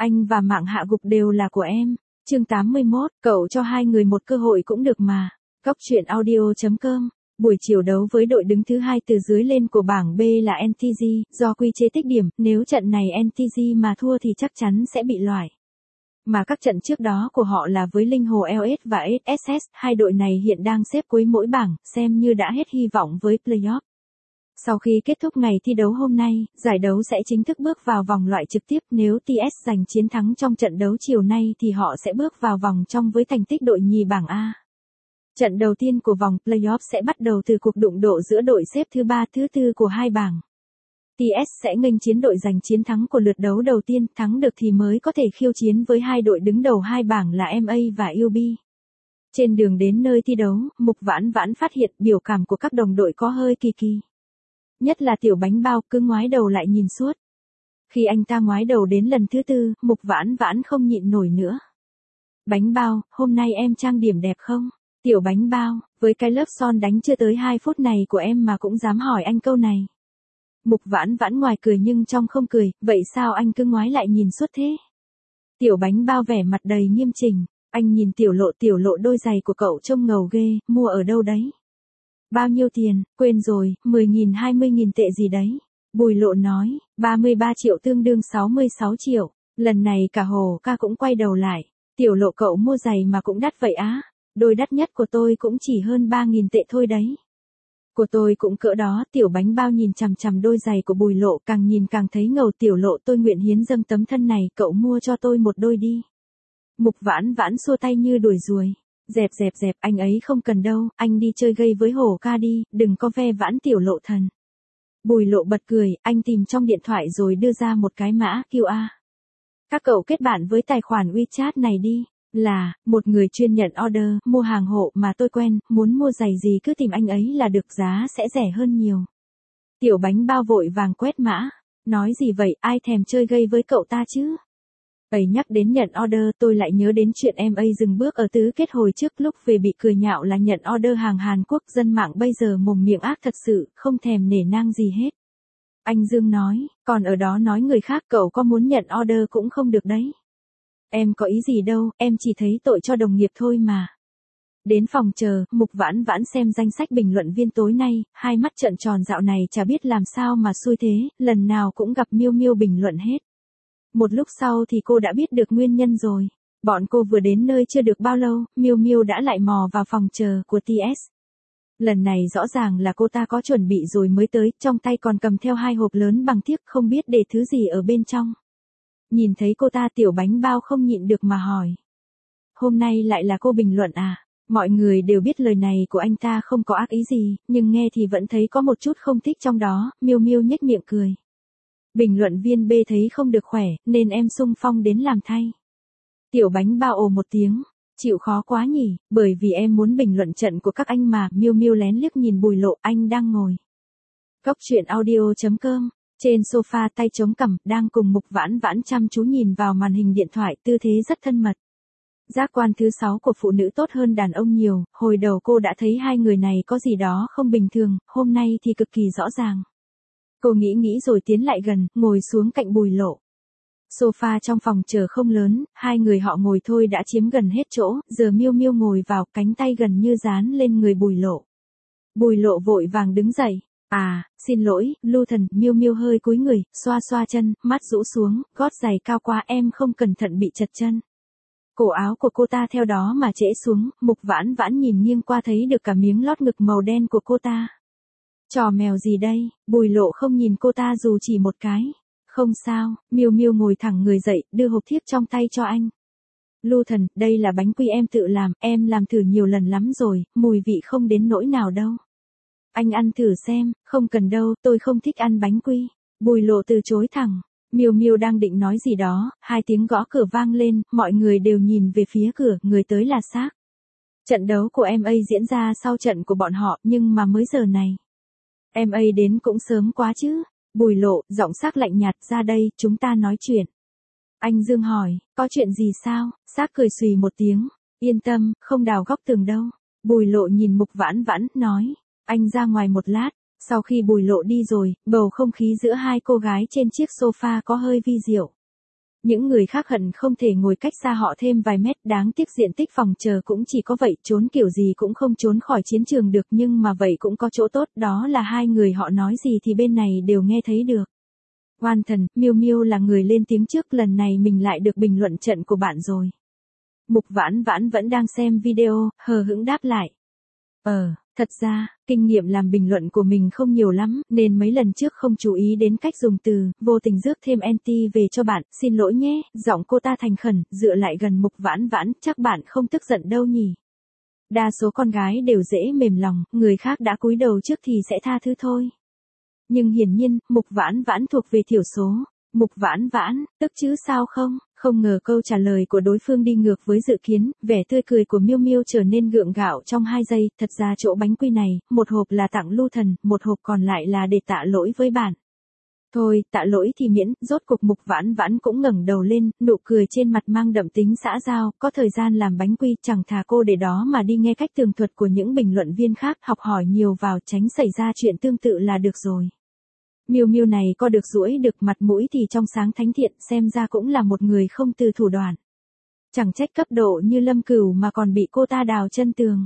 Anh và mạng hạ gục đều là của em. Chương 81, cậu cho hai người một cơ hội cũng được mà. Góc truyện audio.com. Buổi chiều đấu với đội đứng thứ hai từ dưới lên của bảng B là NTG, do quy chế tích điểm, nếu trận này NTG mà thua thì chắc chắn sẽ bị loại. Mà các trận trước đó của họ là với Linh Hồ LS và SSS, hai đội này hiện đang xếp cuối mỗi bảng, xem như đã hết hy vọng với playoff. Sau khi kết thúc ngày thi đấu hôm nay, giải đấu sẽ chính thức bước vào vòng loại trực tiếp. Nếu TS giành chiến thắng trong trận đấu chiều nay thì họ sẽ bước vào vòng trong với thành tích đội nhì bảng A. Trận đầu tiên của vòng playoff sẽ bắt đầu từ cuộc đụng độ giữa đội xếp thứ 3 thứ 4 của hai bảng. TS sẽ nghênh chiến đội giành chiến thắng của lượt đấu đầu tiên, thắng được thì mới có thể khiêu chiến với hai đội đứng đầu hai bảng là MA và UB. Trên đường đến nơi thi đấu, Mục Vãn Vãn phát hiện biểu cảm của các đồng đội có hơi kỳ kỳ. Nhất là Tiểu Bánh Bao cứ ngoái đầu lại nhìn suốt. Khi anh ta ngoái đầu đến lần thứ 4, Mục Vãn Vãn không nhịn nổi nữa. Bánh Bao, hôm nay em trang điểm đẹp không? Tiểu Bánh Bao, với cái lớp son đánh chưa tới 2 phút này của em mà cũng dám hỏi anh câu này. Mục Vãn Vãn ngoài cười nhưng trong không cười, vậy sao anh cứ ngoái lại nhìn suốt thế? Tiểu Bánh Bao vẻ mặt đầy nghiêm chỉnh, anh nhìn Tiểu Lộ đôi giày của cậu trông ngầu ghê, mua ở đâu đấy? Bao nhiêu tiền, quên rồi, 10.000 20.000 tệ gì đấy. Bùi Lộ nói, 33 triệu tương đương 66 triệu, lần này cả Hồ ca cũng quay đầu lại. Tiểu Lộ cậu mua giày mà cũng đắt vậy á, đôi đắt nhất của tôi cũng chỉ hơn 3.000 tệ thôi đấy. Của tôi cũng cỡ đó. Tiểu Bánh Bao nhìn chằm chằm đôi giày của Bùi Lộ, càng nhìn càng thấy ngầu. Tiểu Lộ, tôi nguyện hiến dâng tấm thân này, cậu mua cho tôi một đôi đi. Mục Vãn Vãn xua tay như đuổi ruồi. Dẹp, anh ấy không cần đâu, anh đi chơi gây với Hồ ca đi, đừng có ve vãn Tiểu Lộ thần. Bùi Lộ bật cười, anh tìm trong điện thoại rồi đưa ra một cái mã QR. Các cậu kết bạn với tài khoản WeChat này đi. Là, một người chuyên nhận order, mua hàng hộ mà tôi quen, muốn mua giày gì cứ tìm anh ấy là được, giá sẽ rẻ hơn nhiều. Tiểu Bánh Bao vội vàng quét mã. Nói gì vậy, ai thèm chơi gây với cậu ta chứ? Ấy, nhắc đến nhận order tôi lại nhớ đến chuyện em ấy dừng bước ở tứ kết hồi trước, lúc về bị cười nhạo là nhận order hàng Hàn Quốc. Dân mạng bây giờ mồm miệng ác thật sự, không thèm nể nang gì hết. Anh Dương nói, còn ở đó nói người khác, cậu có muốn nhận order cũng không được đấy. Em có ý gì đâu, em chỉ thấy tội cho đồng nghiệp thôi mà. Đến phòng chờ, Mục Vãn Vãn xem danh sách bình luận viên tối nay, hai mắt trợn tròn, dạo này chả biết làm sao mà xui thế, lần nào cũng gặp Miêu Miêu bình luận hết. Một lúc sau thì cô đã biết được nguyên nhân rồi. Bọn cô vừa đến nơi chưa được bao lâu, Miêu Miêu đã lại mò vào phòng chờ của TS. Lần này rõ ràng là cô ta có chuẩn bị rồi mới tới, trong tay còn cầm theo 2 hộp lớn bằng thiếc, không biết để thứ gì ở bên trong. Nhìn thấy cô ta, Tiểu Bánh Bao không nhịn được mà hỏi. Hôm nay lại là cô bình luận à? Mọi người đều biết lời này của anh ta không có ác ý gì, nhưng nghe thì vẫn thấy có một chút không thích trong đó. Miêu Miêu nhếch miệng cười. Bình luận viên B thấy không được khỏe, nên em xung phong đến làm thay. Tiểu Bánh Bao ồ một tiếng. Chịu khó quá nhỉ, bởi vì em muốn bình luận trận của các anh mà. Miêu Miêu lén liếc nhìn Bùi Lộ, anh đang ngồi. Góc truyện audio.com. Trên sofa tay chống cằm, đang cùng Mục Vãn Vãn chăm chú nhìn vào màn hình điện thoại, tư thế rất thân mật. Giác quan thứ 6 của phụ nữ tốt hơn đàn ông nhiều, hồi đầu cô đã thấy hai người này có gì đó không bình thường, hôm nay thì cực kỳ rõ ràng. Cô nghĩ rồi tiến lại gần, ngồi xuống cạnh Bùi Lộ. Sofa trong phòng chờ không lớn, hai người họ ngồi thôi đã chiếm gần hết chỗ, giờ Miêu Miêu ngồi vào, cánh tay gần như dán lên người Bùi Lộ. Bùi Lộ vội vàng đứng dậy. À, xin lỗi, Lưu Thần. Miêu Miêu hơi cúi người, xoa chân, mắt rũ xuống, gót giày cao quá, em không cẩn thận bị chật chân. Cổ áo của cô ta theo đó mà trễ xuống, Mục Vãn Vãn nhìn nghiêng qua thấy được cả miếng lót ngực màu đen của cô ta. Trò mèo gì đây? Bùi Lộ không nhìn cô ta dù chỉ một cái. Không sao. Miêu Miêu ngồi thẳng người dậy, đưa hộp thiếc trong tay cho anh. Lưu Thần, đây là bánh quy em tự làm, em làm thử nhiều lần lắm rồi, mùi vị không đến nỗi nào đâu. Anh ăn thử xem. Không cần đâu, tôi không thích ăn bánh quy. Bùi Lộ từ chối thẳng. Miêu Miêu đang định nói gì đó, 2 tiếng gõ cửa vang lên, mọi người đều nhìn về phía cửa, người tới là Xác. Trận đấu của MA diễn ra sau trận của bọn họ, nhưng mà mới giờ này. MA đến cũng sớm quá chứ. Bùi Lộ, giọng Xác lạnh nhạt, ra đây, chúng ta nói chuyện. Anh Dương hỏi, có chuyện gì sao? Xác cười xùy một tiếng, yên tâm, không đào góc tường đâu. Bùi Lộ nhìn Mục Vãn Vãn, nói, anh ra ngoài một lát. Sau khi Bùi Lộ đi rồi, bầu không khí giữa hai cô gái trên chiếc sofa có hơi vi diệu. Những người khác hận không thể ngồi cách xa họ thêm vài mét, đáng tiếc diện tích phòng chờ cũng chỉ có vậy, trốn kiểu gì cũng không trốn khỏi chiến trường được, nhưng mà vậy cũng có chỗ tốt, đó là hai người họ nói gì thì bên này đều nghe thấy được. Oan thần, Miu Miu là người lên tiếng trước, lần này mình lại được bình luận trận của bạn rồi. Mục Vãn Vãn vẫn đang xem video, hờ hững đáp lại. Thật ra, kinh nghiệm làm bình luận của mình không nhiều lắm, nên mấy lần trước không chú ý đến cách dùng từ, vô tình rước thêm anti về cho bạn, xin lỗi nhé, giọng cô ta thành khẩn, dựa lại gần Mục Vãn Vãn, chắc bạn không tức giận đâu nhỉ. Đa số con gái đều dễ mềm lòng, người khác đã cúi đầu trước thì sẽ tha thứ thôi. Nhưng hiển nhiên, Mục Vãn Vãn thuộc về thiểu số. Mục Vãn Vãn, tức chứ sao không? Không ngờ câu trả lời của đối phương đi ngược với dự kiến, vẻ tươi cười của Miu Miu trở nên gượng gạo trong 2 giây, thật ra chỗ bánh quy này, một hộp là tặng Lưu Thần, một hộp còn lại là để tạ lỗi với bạn. Thôi, tạ lỗi thì miễn, rốt cục Mục Vãn Vãn cũng ngẩng đầu lên, nụ cười trên mặt mang đậm tính xã giao, có thời gian làm bánh quy, chẳng thà cô để đó mà đi nghe cách tường thuật của những bình luận viên khác, học hỏi nhiều vào, tránh xảy ra chuyện tương tự là được rồi. Miu Miu này có được duỗi được mặt mũi thì trong sáng thánh thiện, xem ra cũng là một người không từ thủ đoạn. Chẳng trách cấp độ như Lâm Cửu mà còn bị cô ta đào chân tường.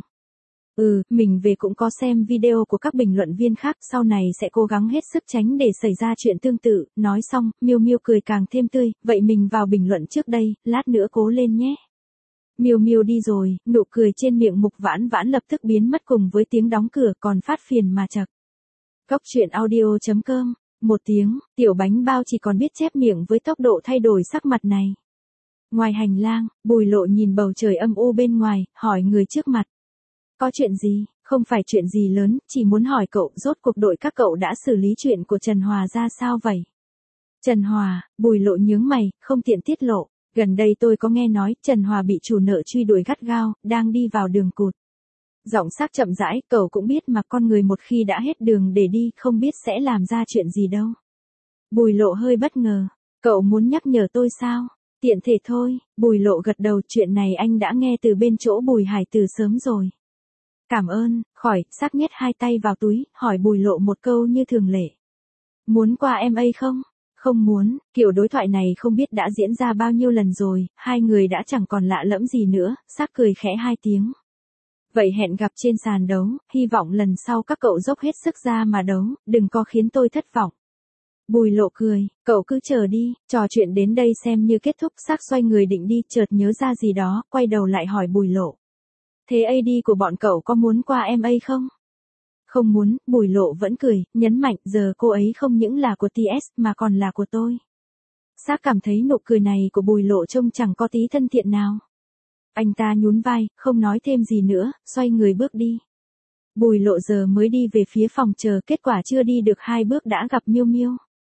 Mình về cũng có xem video của các bình luận viên khác, sau này sẽ cố gắng hết sức tránh để xảy ra chuyện tương tự. Nói xong, Miu Miu cười càng thêm tươi, vậy mình vào bình luận trước đây, lát nữa cố lên nhé. Miu Miu đi rồi, nụ cười trên miệng Mục Vãn Vãn lập tức biến mất cùng với tiếng đóng cửa, còn phát phiền mà chật. Góc truyện audio.com, 1 tiếng, tiểu bánh bao chỉ còn biết chép miệng với tốc độ thay đổi sắc mặt này. Ngoài hành lang, Bùi Lộ nhìn bầu trời âm u bên ngoài, hỏi người trước mặt. Có chuyện gì? Không phải chuyện gì lớn, chỉ muốn hỏi cậu, rốt cuộc đội các cậu đã xử lý chuyện của Trần Hòa ra sao vậy? Trần Hòa, Bùi Lộ nhướng mày, không tiện tiết lộ. Gần đây tôi có nghe nói, Trần Hòa bị chủ nợ truy đuổi gắt gao, đang đi vào đường cụt. Giọng sắc chậm rãi, cậu cũng biết mà, con người một khi đã hết đường để đi, không biết sẽ làm ra chuyện gì đâu. Bùi Lộ hơi bất ngờ. Cậu muốn nhắc nhở tôi sao? Tiện thể thôi, Bùi Lộ gật đầu, chuyện này anh đã nghe từ bên chỗ Bùi Hải từ sớm rồi. Cảm ơn, khỏi, sắc nhét 2 tay vào túi, hỏi Bùi Lộ một câu như thường lệ. Muốn qua em ấy không? Không muốn, kiểu đối thoại này không biết đã diễn ra bao nhiêu lần rồi, hai người đã chẳng còn lạ lẫm gì nữa, sắc cười khẽ 2 tiếng. Vậy hẹn gặp trên sàn đấu, hy vọng lần sau các cậu dốc hết sức ra mà đấu, đừng có khiến tôi thất vọng. Bùi Lộ cười, cậu cứ chờ đi, trò chuyện đến đây xem như kết thúc. Sắc xoay người định đi, chợt nhớ ra gì đó, quay đầu lại hỏi Bùi Lộ. Thế AD của bọn cậu có muốn qua em ấy không? Không muốn, Bùi Lộ vẫn cười, nhấn mạnh, giờ cô ấy không những là của TS mà còn là của tôi. Sắc cảm thấy nụ cười này của Bùi Lộ trông chẳng có tí thân thiện nào. Anh ta nhún vai, không nói thêm gì nữa, xoay người bước đi. Bùi Lộ giờ mới đi về phía phòng chờ, kết quả chưa đi được 2 bước đã gặp Miu Miu.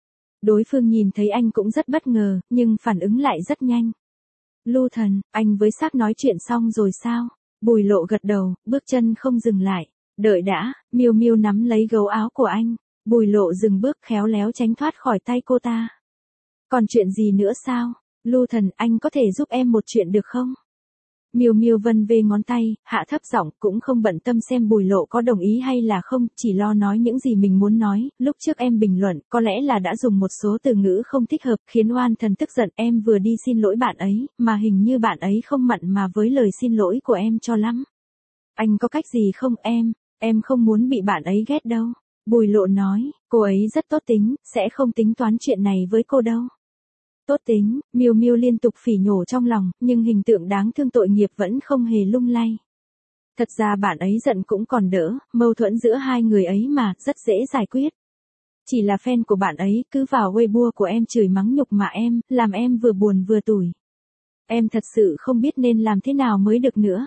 Đối phương nhìn thấy anh cũng rất bất ngờ, nhưng phản ứng lại rất nhanh. Lưu Thần, anh với Sắc nói chuyện xong rồi sao? Bùi Lộ gật đầu, bước chân không dừng lại. Đợi đã, Miu Miu nắm lấy gấu áo của anh. Bùi Lộ dừng bước, khéo léo tránh thoát khỏi tay cô ta. Còn chuyện gì nữa sao? Lưu Thần, anh có thể giúp em một chuyện được không? Miu Miu vân về ngón tay, hạ thấp giọng, cũng không bận tâm xem Bùi Lộ có đồng ý hay là không, chỉ lo nói những gì mình muốn nói. Lúc trước em bình luận, có lẽ là đã dùng một số từ ngữ không thích hợp, khiến Oan Thần tức giận. Em vừa đi xin lỗi bạn ấy, mà hình như bạn ấy không mặn mà với lời xin lỗi của em cho lắm. Anh có cách gì không em không muốn bị bạn ấy ghét đâu. Bùi Lộ nói, cô ấy rất tốt tính, sẽ không tính toán chuyện này với cô đâu. Tốt tính, Miu Miu liên tục phỉ nhổ trong lòng, nhưng hình tượng đáng thương tội nghiệp vẫn không hề lung lay. Thật ra bạn ấy giận cũng còn đỡ, mâu thuẫn giữa hai người ấy mà, rất dễ giải quyết. Chỉ là fan của bạn ấy, cứ vào Weibo của em chửi mắng nhục mà em, làm em vừa buồn vừa tủi. Em thật sự không biết nên làm thế nào mới được nữa.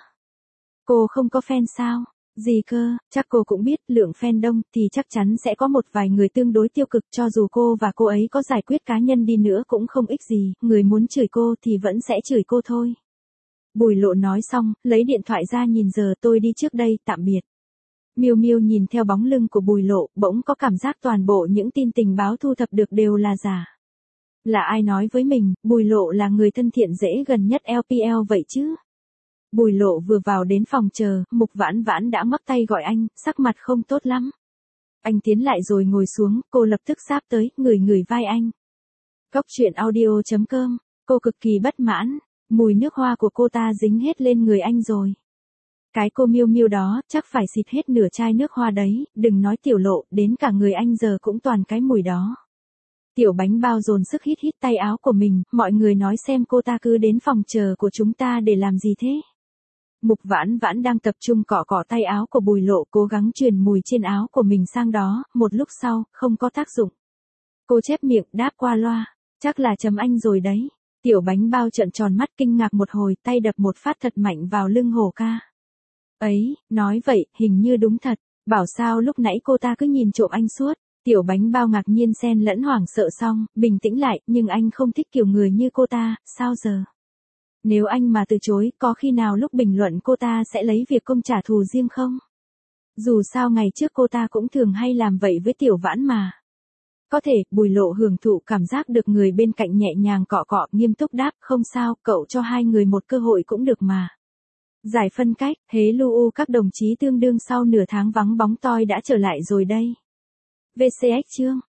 Cô không có fan sao? Gì cơ, chắc cô cũng biết, lượng fan đông thì chắc chắn sẽ có một vài người tương đối tiêu cực, cho dù cô và cô ấy có giải quyết cá nhân đi nữa cũng không ích gì, người muốn chửi cô thì vẫn sẽ chửi cô thôi. Bùi Lộ nói xong, lấy điện thoại ra nhìn giờ, tôi đi trước đây, tạm biệt. Miu Miu nhìn theo bóng lưng của Bùi Lộ, bỗng có cảm giác toàn bộ những tin tình báo thu thập được đều là giả. Là ai nói với mình, Bùi Lộ là người thân thiện dễ gần nhất LPL vậy chứ? Bùi Lộ vừa vào đến phòng chờ, Mục Vãn Vãn đã ngoắc tay gọi anh, sắc mặt không tốt lắm. Anh tiến lại rồi ngồi xuống, cô lập tức sáp tới, ngửi vai anh. Góc truyện audio.com Cô cực kỳ bất mãn, mùi nước hoa của cô ta dính hết lên người anh rồi. Cái cô Miu Miu đó, chắc phải xịt hết nửa chai nước hoa đấy, đừng nói Tiểu Lộ, đến cả người anh giờ cũng toàn cái mùi đó. Tiểu Bánh Bao dồn sức hít hít tay áo của mình, mọi người nói xem cô ta cứ đến phòng chờ của chúng ta để làm gì thế? Mục Vãn Vãn đang tập trung cọ cọ tay áo của Bùi Lộ, cố gắng truyền mùi trên áo của mình sang đó, một lúc sau, không có tác dụng. Cô chép miệng đáp qua loa, chắc là chấm anh rồi đấy. Tiểu Bánh Bao trợn tròn mắt kinh ngạc một hồi, tay đập một phát thật mạnh vào lưng Hổ Ca. Ấy, nói vậy, hình như đúng thật, bảo sao lúc nãy cô ta cứ nhìn trộm anh suốt. Tiểu Bánh Bao ngạc nhiên xen lẫn hoảng sợ xong, bình tĩnh lại, nhưng anh không thích kiểu người như cô ta, sao giờ? Nếu anh mà từ chối, có khi nào lúc bình luận cô ta sẽ lấy việc công trả thù riêng không? Dù sao ngày trước cô ta cũng thường hay làm vậy với Tiểu Vãn mà. Có thể, Bùi Lộ hưởng thụ cảm giác được người bên cạnh nhẹ nhàng cọ cọ, nghiêm túc đáp, không sao, cậu cho hai người một cơ hội cũng được mà. Giải phân cách, hế lu các đồng chí tương đương sau nửa tháng vắng bóng tôi đã trở lại rồi đây. VCX chương